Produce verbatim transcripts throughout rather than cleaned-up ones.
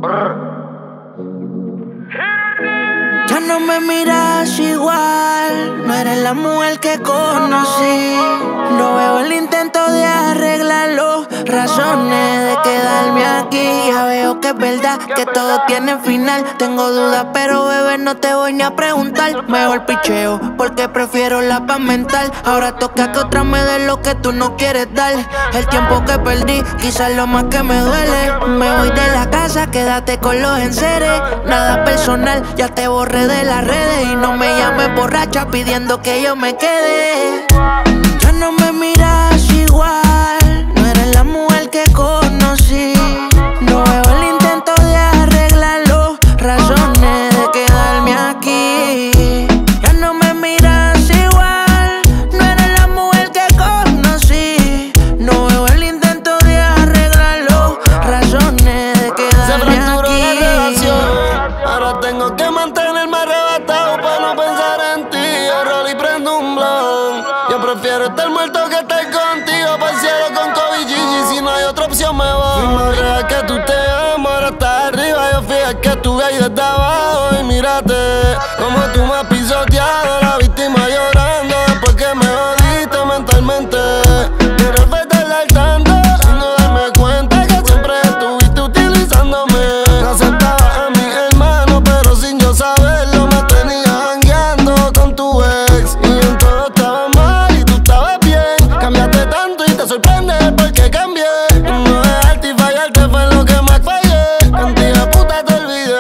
Ya no me miras igual, no eres la mujer que conocí. No veo el intento de arreglarlo, razones de quedarme aquí. Ya veo que es verdad que todo tiene final. Tengo dudas, pero bebé, no te voy ni a preguntar. Mejor picheo, porque prefiero la paz mental. Ahora toca que otra me dé lo que tú no quieres dar. El tiempo que perdí, quizás lo más que me duele. Me voy de la casa, quédate con los enseres. Nada personal, ya te borré de las redes. Y no me llames borracha pidiendo que yo me quede. Ya no me miras igual, no eres la mujer que conocí. No veo el intento de arreglarlo, razones de quedarme aquí. Ya no me miras igual, no eres la mujer que conocí. No veo el intento de arreglarlo, razones de quedarme aquí. La relación, ahora tengo que mantenerme arrebatado para no pensar en ti. Error y prendo un blunt. Yo prefiero estar muerto que estar contigo. Para el cielo con Kobe Gigi, si no hay otra opción me voy. Fui más real que tú te amo, ahora estás arriba. Yo fíjate que estuve ahí desde abajo. Y mírate, como tú me has pisoteado. La víctima llorando después que me jodiste mentalmente. Quiero respetarla al tanto y no darme cuenta que siempre estuviste utilizándome. No aceptaba a mi hermano, pero sin yo saberlo me tenía jangueando con tu ex. Y en todo estaba mal y tú estabas bien. Cambiaste tanto y te sorprende porque cambié. No dejarte y fallarte fue lo que más fallé. Contigo puta te olvidé.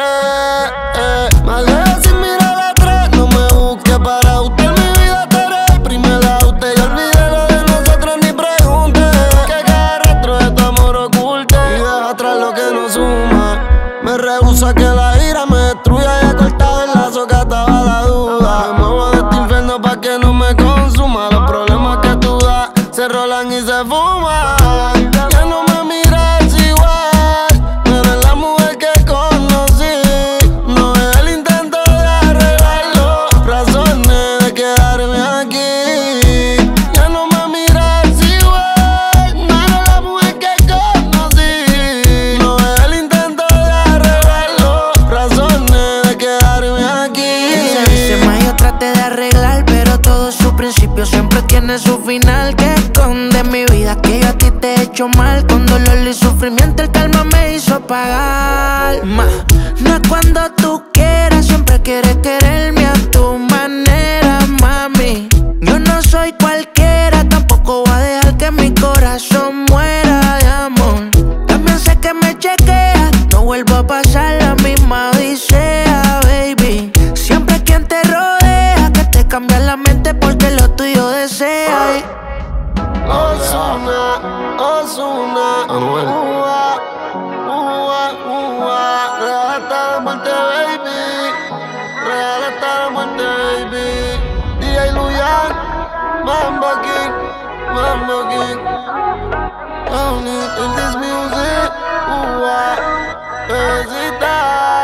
eh. Me alejé sin mirar atrás. No me busques para usted, mi vida te haré. Primera usted y olvidé lo de nosotros ni pregunte. Que cada rastro de tu amor oculte y deja atrás lo que no suma. Me rehúso a que la ira me destruya. Y he cortado el lazo que ataba la duda. Me muevo de este infierno pa' que no me consuma. Los problemas que tú das se rolan y se fuman. Ya no me miras igual, no eres la mujer que conocí. No es el intento de arreglarlo, razones de quedarme aquí. Ya no me miras igual, no eres la mujer que conocí. No es el intento de arreglarlo, razones de quedarme aquí. Se dice más, yo traté de arreglar, pero todo su principio siempre tiene su final. Que esconde mi vida, que yo a ti te he hecho mal. Con dolor y sufrimiento el calma me hizo pagar. Ma, no es cuando tú quieras, siempre quieres quererme a tu manera, mami. Yo no soy cualquiera, tampoco voy a dejar que mi corazón muera de amor. También sé que me chequeas, no vuelvo a pasar la misma odisea, baby. Siempre quien te rodea, que te cambia la mente porque lo tuyo desea. y- Ozuna, Ozuna, Anuel. ua, ua, ua. Real hasta la muerte, baby. Real hasta la muerte, baby. D J Luyan, Mambo King, Mambo King. Only in this music, ua, bebecita.